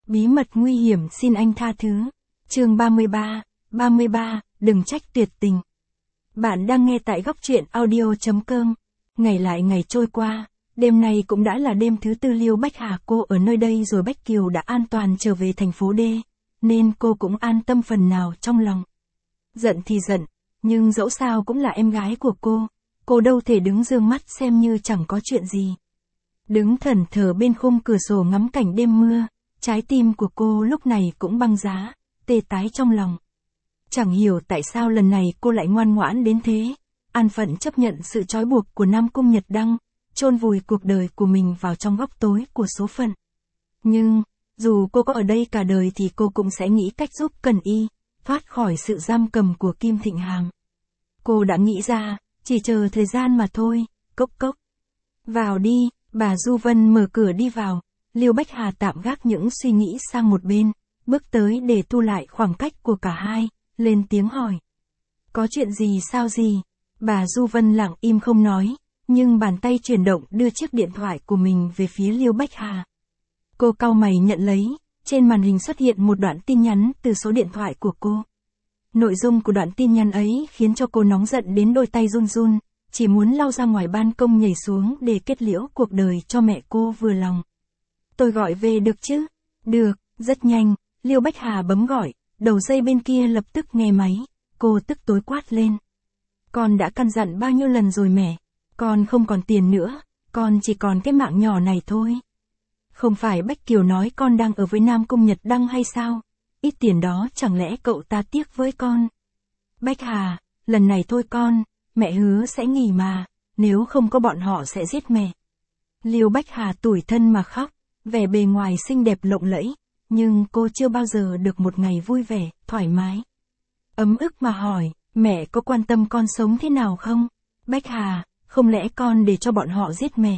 Bí mật nguy hiểm xin anh tha thứ. Chương 33, đừng trách tuyệt tình. Bạn đang nghe tại góc truyện audio.com. Ngày lại ngày trôi qua, đêm nay cũng đã là đêm thứ tư Liêu Bách Hà cô ở nơi đây rồi. Bách Kiều đã an toàn trở về thành phố D, nên cô cũng an tâm phần nào trong lòng. Giận thì giận, nhưng dẫu sao cũng là em gái của cô đâu thể đứng dương mắt xem như chẳng có chuyện gì. Đứng thẫn thờ bên khung cửa sổ ngắm cảnh đêm mưa, trái tim của cô lúc này cũng băng giá, tê tái trong lòng. Chẳng hiểu tại sao lần này cô lại ngoan ngoãn đến thế, an phận chấp nhận sự trói buộc của Nam Cung Nhật Đăng, chôn vùi cuộc đời của mình vào trong góc tối của số phận. Nhưng, dù cô có ở đây cả đời thì cô cũng sẽ nghĩ cách giúp Cần Y thoát khỏi sự giam cầm của Kim Thịnh Hàm. Cô đã nghĩ ra, chỉ chờ thời gian mà thôi. Cốc cốc. Vào đi, bà Du Vân mở cửa đi vào. Liêu Bách Hà tạm gác những suy nghĩ sang một bên, bước tới để thu lại khoảng cách của cả hai, lên tiếng hỏi. Có chuyện gì sao gì? Bà Du Vân lặng im không nói, nhưng bàn tay chuyển động đưa chiếc điện thoại của mình về phía Liêu Bách Hà. Cô cau mày nhận lấy, trên màn hình xuất hiện một đoạn tin nhắn từ số điện thoại của cô. Nội dung của đoạn tin nhắn ấy khiến cho cô nóng giận đến đôi tay run run, chỉ muốn lao ra ngoài ban công nhảy xuống để kết liễu cuộc đời cho mẹ cô vừa lòng. Tôi gọi về được chứ? Được, rất nhanh, Liêu Bách Hà bấm gọi, đầu dây bên kia lập tức nghe máy, cô tức tối quát lên. Con đã căn dặn bao nhiêu lần rồi mẹ, con không còn tiền nữa, con chỉ còn cái mạng nhỏ này thôi. Không phải Bách Kiều nói con đang ở với Nam Cung Nhật Đăng hay sao? Ít tiền đó chẳng lẽ cậu ta tiếc với con? Bách Hà, lần này thôi con, mẹ hứa sẽ nghỉ mà, nếu không có bọn họ sẽ giết mẹ. Liêu Bách Hà tủi thân mà khóc, vẻ bề ngoài xinh đẹp lộng lẫy, nhưng cô chưa bao giờ được một ngày vui vẻ, thoải mái. Ấm ức mà hỏi, mẹ có quan tâm con sống thế nào không? Bách Hà, không lẽ con để cho bọn họ giết mẹ?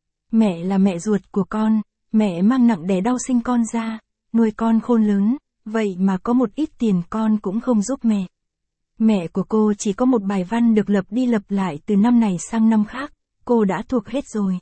Mẹ là mẹ ruột của con, mẹ mang nặng đẻ đau sinh con ra, nuôi con khôn lớn, vậy mà có một ít tiền con cũng không giúp mẹ. Mẹ của cô chỉ có một bài văn được lặp đi lặp lại từ năm này sang năm khác, cô đã thuộc hết rồi.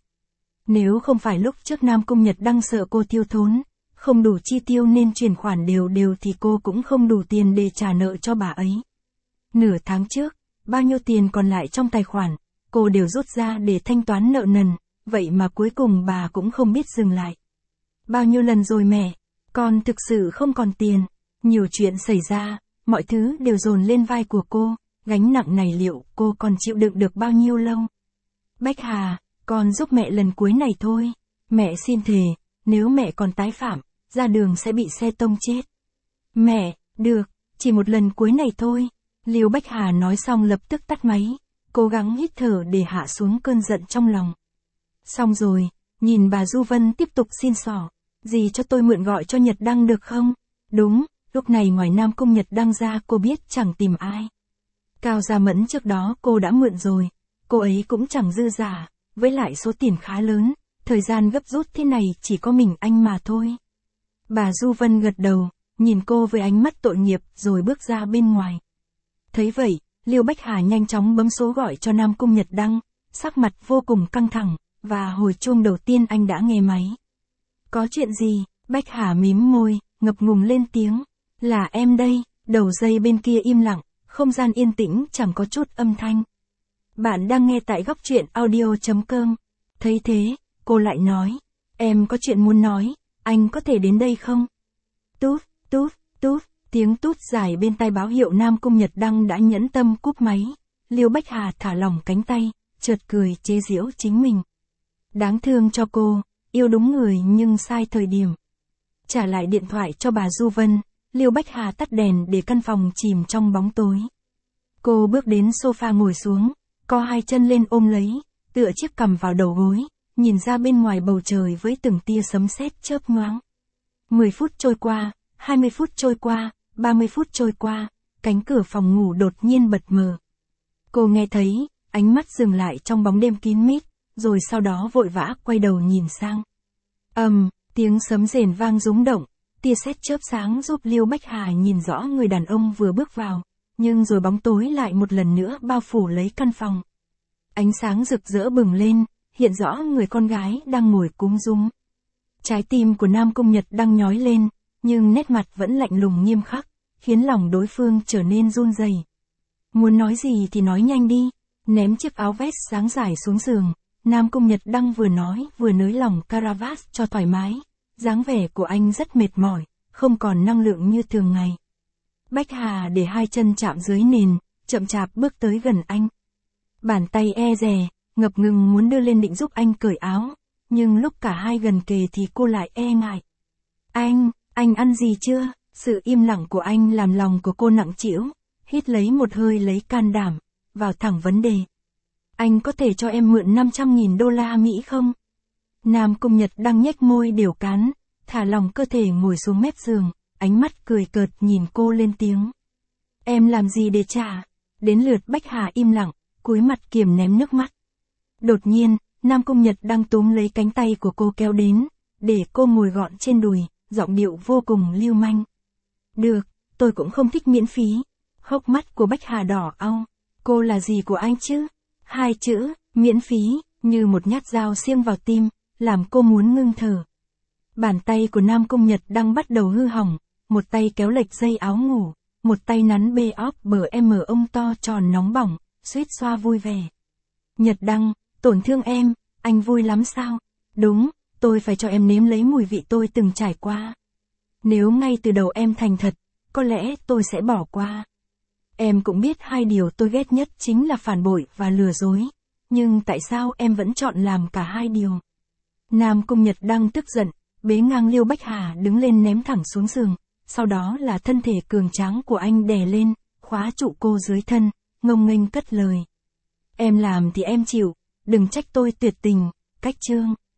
Nếu không phải lúc trước Nam Cung Nhật Đăng sợ cô thiếu thốn, không đủ chi tiêu nên chuyển khoản đều thì cô cũng không đủ tiền để trả nợ cho bà ấy. Nửa tháng trước, bao nhiêu tiền còn lại trong tài khoản, cô đều rút ra để thanh toán nợ nần, vậy mà cuối cùng bà cũng không biết dừng lại. Bao nhiêu lần rồi mẹ, con thực sự không còn tiền, nhiều chuyện xảy ra, mọi thứ đều dồn lên vai của cô, gánh nặng này liệu cô còn chịu đựng được bao nhiêu lâu? Bách Hà, con giúp mẹ lần cuối này thôi, mẹ xin thề, nếu mẹ còn tái phạm, ra đường sẽ bị xe tông chết. Mẹ, được, chỉ một lần cuối này thôi. Liêu Bách Hà nói xong lập tức tắt máy, cố gắng hít thở để hạ xuống cơn giận trong lòng. Xong rồi, nhìn bà Du Vân tiếp tục xin xỏ, dì cho tôi mượn gọi cho Nhật Đăng được không? Đúng, lúc này ngoài Nam Cung Nhật Đăng ra cô biết chẳng tìm ai. Cao Gia Mẫn trước đó cô đã mượn rồi, cô ấy cũng chẳng dư giả, với lại số tiền khá lớn, thời gian gấp rút thế này chỉ có mình anh mà thôi. Bà Du Vân gật đầu, nhìn cô với ánh mắt tội nghiệp rồi bước ra bên ngoài. Thấy vậy, Liêu Bách Hà nhanh chóng bấm số gọi cho Nam Cung Nhật Đăng, sắc mặt vô cùng căng thẳng, và hồi chuông đầu tiên anh đã nghe máy. Có chuyện gì? Bách Hà mím môi, ngập ngùng lên tiếng. Là em đây. Đầu dây bên kia im lặng, không gian yên tĩnh chẳng có chút âm thanh. Bạn đang nghe tại góc truyện audio.com. Thấy thế, cô lại nói. Em có chuyện muốn nói, anh có thể đến đây không? Tút, tút, tút. Tiếng tút dài bên tai báo hiệu Nam Cung Nhật Đăng đã nhẫn tâm cúp máy. Liêu Bách Hà thả lỏng cánh tay, chợt cười chế giễu chính mình. Đáng thương cho cô, yêu đúng người nhưng sai thời điểm. Trả lại điện thoại cho bà Du Vân, Liêu Bách Hà tắt đèn để căn phòng chìm trong bóng tối. Cô bước đến sofa ngồi xuống, co hai chân lên ôm lấy, tựa chiếc cằm vào đầu gối, nhìn ra bên ngoài bầu trời với từng tia sấm sét chớp nhoáng. 10 phút trôi qua, 20 phút trôi qua, 30 phút trôi qua, cánh cửa phòng ngủ đột nhiên bật mở. Cô nghe thấy, ánh mắt dừng lại trong bóng đêm kín mít, rồi sau đó vội vã quay đầu nhìn sang. Tiếng sấm rền vang rúng động, tia sét chớp sáng giúp Liêu Bách Hà nhìn rõ người đàn ông vừa bước vào, nhưng rồi bóng tối lại một lần nữa bao phủ lấy căn phòng. Ánh sáng rực rỡ bừng lên, hiện rõ người con gái đang ngồi cúm rúm. Trái tim của Nam Cung Nhật Đăng nhói lên, nhưng nét mặt vẫn lạnh lùng nghiêm khắc, khiến lòng đối phương trở nên run rẩy. Muốn nói gì thì nói nhanh đi, ném chiếc áo vest sáng dài xuống giường, Nam Cung Nhật Đăng vừa nói vừa nới lỏng caravat cho thoải mái, dáng vẻ của anh rất mệt mỏi, không còn năng lượng như thường ngày. Bách Hà để hai chân chạm dưới nền, chậm chạp bước tới gần anh. Bàn tay e dè, ngập ngừng muốn đưa lên định giúp anh cởi áo, nhưng lúc cả hai gần kề thì cô lại e ngại. Anh ăn gì chưa? Sự im lặng của anh làm lòng của cô nặng trĩu, hít lấy một hơi lấy can đảm, vào thẳng vấn đề. Anh có thể cho em mượn 500.000 đô la Mỹ không? Nam Cung Nhật Đăng nhếch môi đều cán, thả lỏng cơ thể ngồi xuống mép giường, ánh mắt cười cợt nhìn cô lên tiếng. Em làm gì để trả? Đến lượt Bách Hà im lặng, cúi mặt kiềm ném nước mắt. Đột nhiên, Nam Cung Nhật Đăng túm lấy cánh tay của cô kéo đến, để cô ngồi gọn trên đùi, giọng điệu vô cùng lưu manh. Được, tôi cũng không thích miễn phí. Hốc mắt của Bách Hà đỏ au. Cô là gì của anh chứ? Hai chữ, miễn phí, như một nhát dao xiêng vào tim, làm cô muốn ngưng thở. Bàn tay của Nam Cung Nhật Đăng bắt đầu hư hỏng, một tay kéo lệch dây áo ngủ, một tay nắn bê óp bờ em ông to tròn nóng bỏng, suýt xoa vui vẻ. Nhật Đăng, tổn thương em, anh vui lắm sao? Đúng, tôi phải cho em nếm lấy mùi vị tôi từng trải qua. Nếu ngay từ đầu em thành thật, có lẽ tôi sẽ bỏ qua. Em cũng biết hai điều tôi ghét nhất chính là phản bội và lừa dối. Nhưng tại sao em vẫn chọn làm cả hai điều? Nam Cung Nhật Đăng tức giận, bế ngang Liêu Bách Hà đứng lên ném thẳng xuống giường. Sau đó là thân thể cường tráng của anh đè lên, khóa trụ cô dưới thân, ngông nghênh cất lời. Em làm thì em chịu, đừng trách tôi tuyệt tình, cách chương.